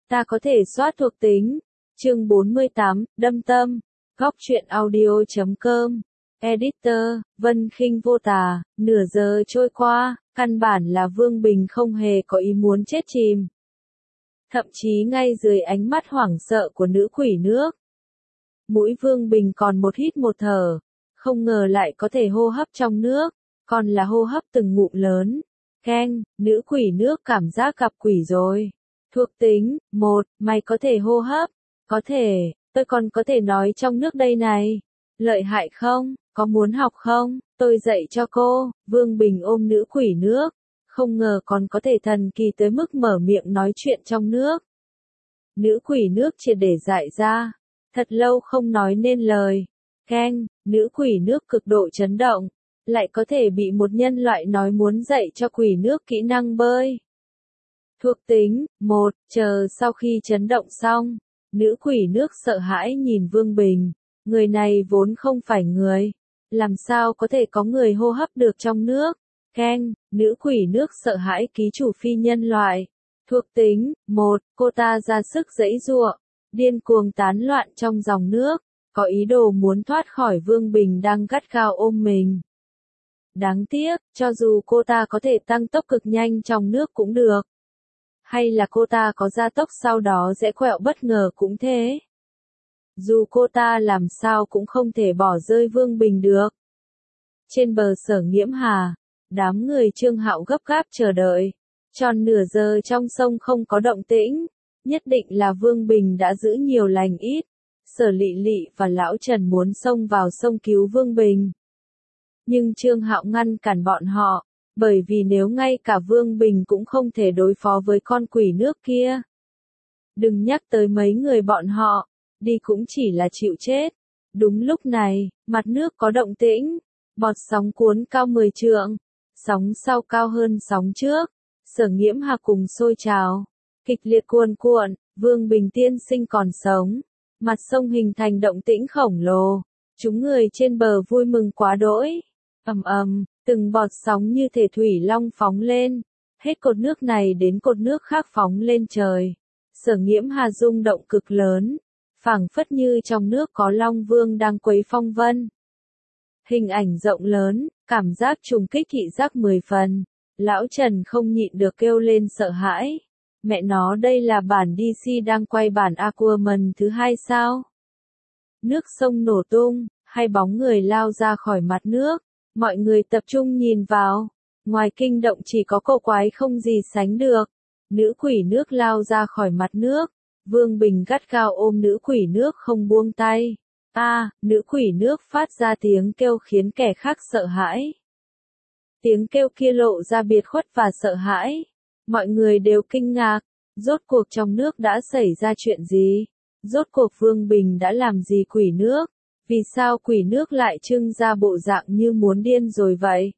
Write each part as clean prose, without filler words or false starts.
Ta có thể soát thuộc tính. Chương 48, đâm tâm. Góc truyện audio.com. Editor, Vân Khinh vô tà. Nửa giờ trôi qua, căn bản là Vương Bình không hề có ý muốn chết chìm. Thậm chí ngay dưới ánh mắt hoảng sợ của nữ quỷ nước. Mũi Vương Bình còn một hít một thở. Không ngờ lại có thể hô hấp trong nước. Còn là hô hấp từng ngụm lớn. Keng, nữ quỷ nước cảm giác gặp quỷ rồi. Thuộc tính, 1, mày có thể hô hấp. Có thể, tôi còn có thể nói trong nước đây này. Lợi hại không, có muốn học không, tôi dạy cho cô. Vương Bình ôm nữ quỷ nước. Không ngờ còn có thể thần kỳ tới mức mở miệng nói chuyện trong nước. Nữ quỷ nước triệt để dại ra. Thật lâu không nói nên lời. Keng, nữ quỷ nước cực độ chấn động. Lại có thể bị một nhân loại nói muốn dạy cho quỷ nước kỹ năng bơi. Thuộc tính, 1, chờ sau khi chấn động xong. Nữ quỷ nước sợ hãi nhìn Vương Bình. Người này vốn không phải người. Làm sao có thể có người hô hấp được trong nước? Keng, nữ quỷ nước sợ hãi ký chủ phi nhân loại. Thuộc tính, 1, cô ta ra sức giãy giụa, điên cuồng tán loạn trong dòng nước, có ý đồ muốn thoát khỏi Vương Bình đang gắt gao ôm mình. Đáng tiếc, cho dù cô ta có thể tăng tốc cực nhanh trong nước cũng được. Hay là cô ta có gia tốc sau đó rẽ quẹo bất ngờ cũng thế. Dù cô ta làm sao cũng không thể bỏ rơi Vương Bình được. Trên bờ Sở Nghiễm Hà, đám người Trương Hạo gấp gáp chờ đợi. Tròn nửa giờ trong sông không có động tĩnh, nhất định là Vương Bình đã giữ nhiều lành ít. Sở Lị Lị và Lão Trần muốn xông vào sông cứu Vương Bình. Nhưng Trương Hạo ngăn cản bọn họ, bởi vì nếu ngay cả Vương Bình cũng không thể đối phó với con quỷ nước kia. Đừng nhắc tới mấy người bọn họ, đi cũng chỉ là chịu chết. Đúng lúc này, mặt nước có động tĩnh, bọt sóng cuốn cao 10 trượng, sóng sau cao hơn sóng trước. Sở Nghiễm Hà cùng sôi trào, kịch liệt cuồn cuộn, Vương Bình tiên sinh còn sống. Mặt sông hình thành động tĩnh khổng lồ, chúng người trên bờ vui mừng quá đỗi. Ầm ầm, từng bọt sóng như thể thủy long phóng lên, hết cột nước này đến cột nước khác phóng lên trời. Sở Nghiễm Hà rung động cực lớn, phảng phất như trong nước có Long Vương đang quấy phong vân. Hình ảnh rộng lớn, cảm giác trùng kích thị giác 10 phần. Lão Trần không nhịn được kêu lên sợ hãi. Mẹ nó, đây là bản DC đang quay bản Aquaman thứ 2 sao? Nước sông nổ tung, hai bóng người lao ra khỏi mặt nước. Mọi người tập trung nhìn vào. Ngoài kinh động chỉ có cô quái không gì sánh được. Nữ quỷ nước lao ra khỏi mặt nước. Vương Bình gắt gao ôm nữ quỷ nước không buông tay. Nữ quỷ nước phát ra tiếng kêu khiến kẻ khác sợ hãi. Tiếng kêu kia lộ ra biệt khuất và sợ hãi. Mọi người đều kinh ngạc. Rốt cuộc trong nước đã xảy ra chuyện gì? Rốt cuộc Vương Bình đã làm gì quỷ nước? Vì sao quỷ nước lại trưng ra bộ dạng như muốn điên rồi vậy?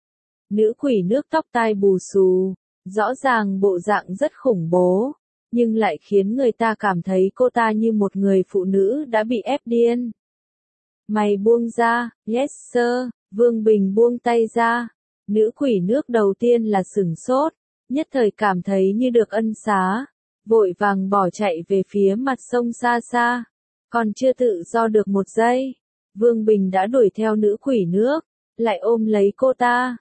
Nữ quỷ nước tóc tai bù xù, rõ ràng bộ dạng rất khủng bố, nhưng lại khiến người ta cảm thấy cô ta như một người phụ nữ đã bị ép điên. Mày buông ra, yes sir. Vương Bình buông tay ra. Nữ quỷ nước đầu tiên là sửng sốt, nhất thời cảm thấy như được ân xá, vội vàng bỏ chạy về phía mặt sông xa xa. Còn chưa tự do được một giây, Vương Bình đã đuổi theo nữ quỷ nước, lại ôm lấy cô ta.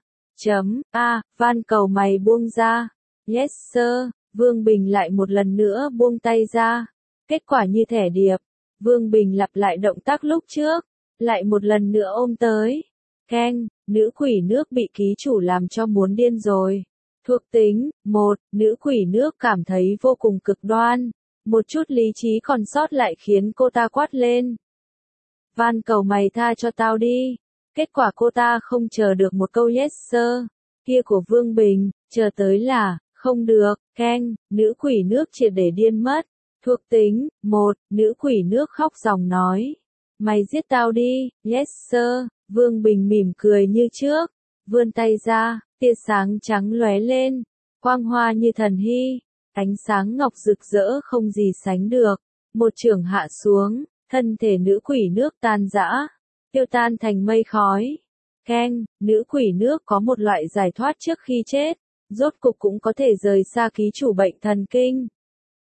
Van cầu mày buông ra. Yes sir. Vương Bình lại một lần nữa buông tay ra. Kết quả như thẻ điệp. Vương Bình lặp lại động tác lúc trước, lại một lần nữa ôm tới. Keng, nữ quỷ nước bị ký chủ làm cho muốn điên rồi. Thuộc tính, 1, nữ quỷ nước cảm thấy vô cùng cực đoan. Một chút lý trí còn sót lại khiến cô ta quát lên. Van cầu mày tha cho tao đi. Kết quả cô ta không chờ được một câu yes sir kia của Vương Bình, chờ tới là, không được. Keng, nữ quỷ nước triệt để điên mất. Thuộc tính, 1, nữ quỷ nước khóc ròng nói. Mày giết tao đi, yes sir. Vương Bình mỉm cười như trước, vươn tay ra, tia sáng trắng lóe lên, quang hoa như thần hy, ánh sáng ngọc rực rỡ không gì sánh được. Một chưởng hạ xuống, thân thể nữ quỷ nước tan rã, tiêu tan thành mây khói. Keng, nữ quỷ nước có một loại giải thoát trước khi chết, rốt cục cũng có thể rời xa ký chủ bệnh thần kinh.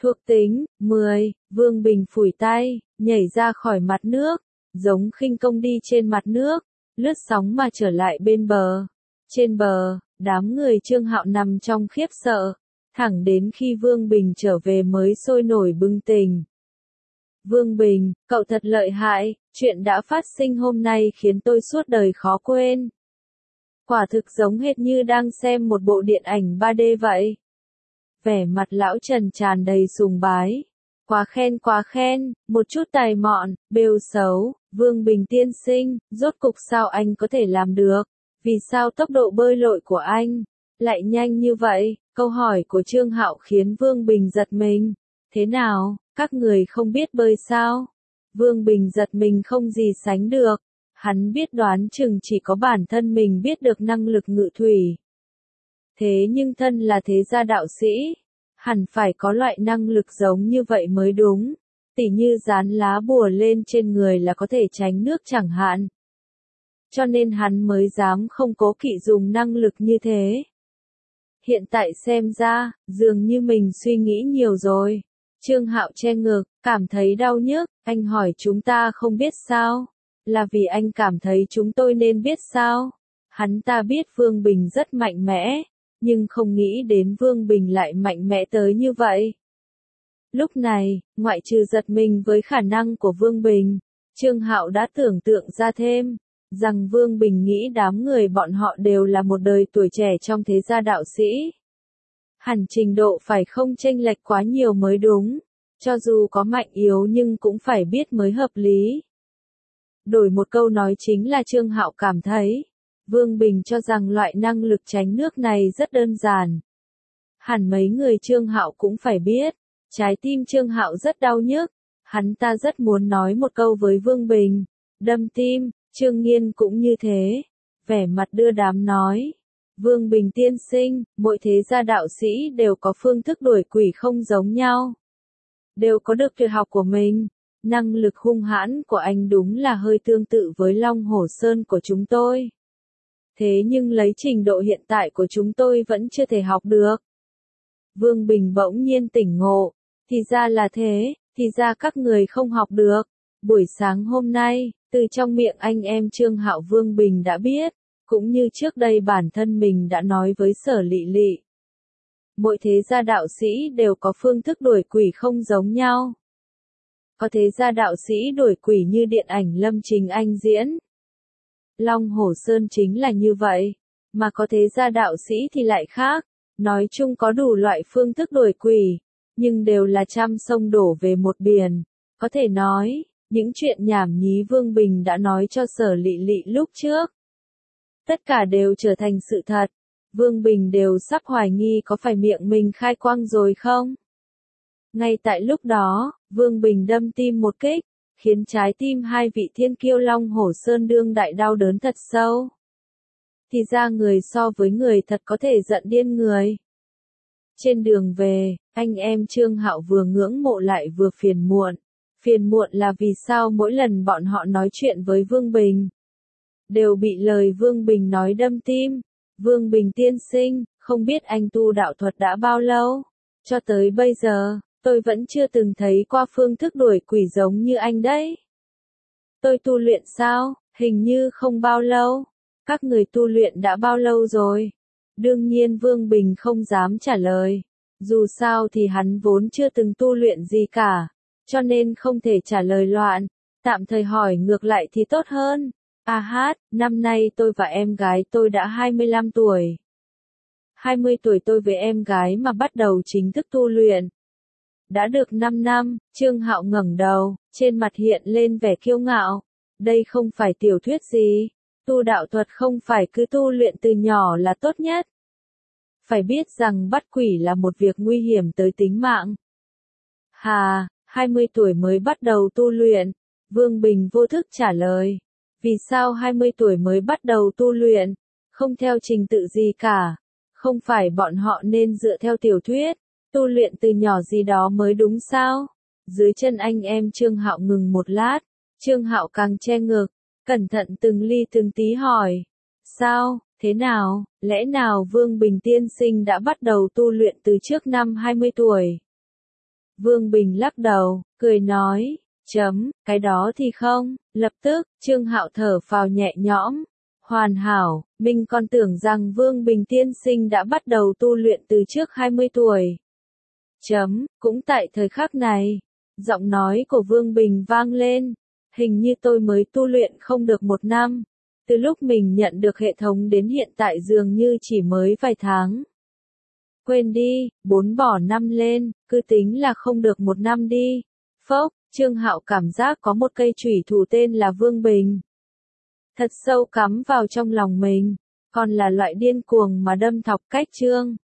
Thuộc tính, 10, Vương Bình phủi tay, nhảy ra khỏi mặt nước, giống khinh công đi trên mặt nước, lướt sóng mà trở lại bên bờ. Trên bờ, đám người Trương Hạo nằm trong khiếp sợ, thẳng đến khi Vương Bình trở về mới sôi nổi bừng tỉnh. Vương Bình, cậu thật lợi hại, chuyện đã phát sinh hôm nay khiến tôi suốt đời khó quên. Quả thực giống hệt như đang xem một bộ điện ảnh 3D vậy. Vẻ mặt lão Trần tràn đầy sùng bái. Quá khen, một chút tài mọn, bêu xấu, Vương Bình tiên sinh, rốt cục sao anh có thể làm được? Vì sao tốc độ bơi lội của anh lại nhanh như vậy? Câu hỏi của Trương Hạo khiến Vương Bình giật mình. Thế nào, các người không biết bơi sao? Vương Bình giật mình không gì sánh được. Hắn biết đoán chừng chỉ có bản thân mình biết được năng lực ngự thủy. Thế nhưng thân là thế gia đạo sĩ, hẳn phải có loại năng lực giống như vậy mới đúng. Tỉ như dán lá bùa lên trên người là có thể tránh nước chẳng hạn. Cho nên hắn mới dám không cố kỵ dùng năng lực như thế. Hiện tại xem ra, dường như mình suy nghĩ nhiều rồi. Trương Hạo che ngực, cảm thấy đau nhức, anh hỏi chúng ta không biết sao? Là vì anh cảm thấy chúng tôi nên biết sao? Hắn ta biết Vương Bình rất mạnh mẽ, nhưng không nghĩ đến Vương Bình lại mạnh mẽ tới như vậy. Lúc này, ngoại trừ giật mình với khả năng của Vương Bình, Trương Hạo đã tưởng tượng ra thêm, rằng Vương Bình nghĩ đám người bọn họ đều là một đời tuổi trẻ trong thế gia đạo sĩ. Hẳn trình độ phải không chênh lệch quá nhiều mới đúng, cho dù có mạnh yếu nhưng cũng phải biết mới hợp lý. Đổi một câu nói chính là Trương Hạo cảm thấy, Vương Bình cho rằng loại năng lực tránh nước này rất đơn giản. Hẳn mấy người Trương Hạo cũng phải biết, trái tim Trương Hạo rất đau nhức, hắn ta rất muốn nói một câu với Vương Bình, đâm tim, Trương Nghiên cũng như thế, vẻ mặt đưa đám nói. Vương Bình tiên sinh, mỗi thế gia đạo sĩ đều có phương thức đuổi quỷ không giống nhau. Đều có được tuyệt học của mình. Năng lực hung hãn của anh đúng là hơi tương tự với Long Hổ Sơn của chúng tôi. Thế nhưng lấy trình độ hiện tại của chúng tôi vẫn chưa thể học được. Vương Bình bỗng nhiên tỉnh ngộ. Thì ra là thế, thì ra các người không học được. Buổi sáng hôm nay, từ trong miệng anh em Trương Hạo Vương Bình đã biết, cũng như trước đây bản thân mình đã nói với Sở Lị Lị. Mỗi thế gia đạo sĩ đều có phương thức đuổi quỷ không giống nhau. Có thế gia đạo sĩ đuổi quỷ như điện ảnh Lâm Trình Anh diễn. Long Hổ Sơn chính là như vậy, mà có thế gia đạo sĩ thì lại khác. Nói chung có đủ loại phương thức đuổi quỷ, nhưng đều là trăm sông đổ về một biển. Có thể nói, những chuyện nhảm nhí Vương Bình đã nói cho Sở Lị Lị lúc trước. Tất cả đều trở thành sự thật. Vương Bình đều sắp hoài nghi có phải miệng mình khai quang rồi không? Ngay tại lúc đó, Vương Bình đâm tim một kích, khiến trái tim hai vị thiên kiêu Long Hổ Sơn đương đại đau đớn thật sâu. Thì ra người so với người thật có thể giận điên người. Trên đường về, anh em Trương Hạo vừa ngưỡng mộ lại vừa phiền muộn. Phiền muộn là vì sao mỗi lần bọn họ nói chuyện với Vương Bình, đều bị lời Vương Bình nói đâm tim. Vương Bình tiên sinh, không biết anh tu đạo thuật đã bao lâu? Cho tới bây giờ, tôi vẫn chưa từng thấy qua phương thức đuổi quỷ giống như anh đấy. Tôi tu luyện sao? Hình như không bao lâu. Các người tu luyện đã bao lâu rồi? Đương nhiên Vương Bình không dám trả lời. Dù sao thì hắn vốn chưa từng tu luyện gì cả, cho nên không thể trả lời loạn. Tạm thời hỏi ngược lại thì tốt hơn. A hát, năm nay tôi và em gái tôi đã 25 tuổi. 20 tuổi tôi với em gái mà bắt đầu chính thức tu luyện. Đã được 5 năm, Trương Hạo ngẩng đầu, trên mặt hiện lên vẻ kiêu ngạo. Đây không phải tiểu thuyết gì. Tu đạo thuật không phải cứ tu luyện từ nhỏ là tốt nhất. Phải biết rằng bắt quỷ là một việc nguy hiểm tới tính mạng. Hà, 20 tuổi mới bắt đầu tu luyện. Vương Bình vô thức trả lời. Vì sao 20 tuổi mới bắt đầu tu luyện? Không theo trình tự gì cả. Không phải bọn họ nên dựa theo tiểu thuyết, tu luyện từ nhỏ gì đó mới đúng sao? Dưới chân anh em Trương Hạo ngừng một lát. Trương Hạo càng che ngực, cẩn thận từng ly từng tí hỏi. Sao, thế nào, lẽ nào Vương Bình tiên sinh đã bắt đầu tu luyện từ trước năm 20 tuổi? Vương Bình lắc đầu, cười nói, cái đó thì không, lập tức, Trương Hạo thở phào nhẹ nhõm. Hoàn hảo, mình còn tưởng rằng Vương Bình tiên sinh đã bắt đầu tu luyện từ trước 20 tuổi. Cũng tại thời khắc này, giọng nói của Vương Bình vang lên, hình như tôi mới tu luyện không được 1 năm, từ lúc mình nhận được hệ thống đến hiện tại dường như chỉ mới vài tháng. Quên đi, 4 bỏ 5 lên, cứ tính là không được 1 năm đi. Phốc, Trương Hạo cảm giác có một cây chủy thủ tên là Vương Bình. Thật sâu cắm vào trong lòng mình, còn là loại điên cuồng mà đâm thọc cách Trương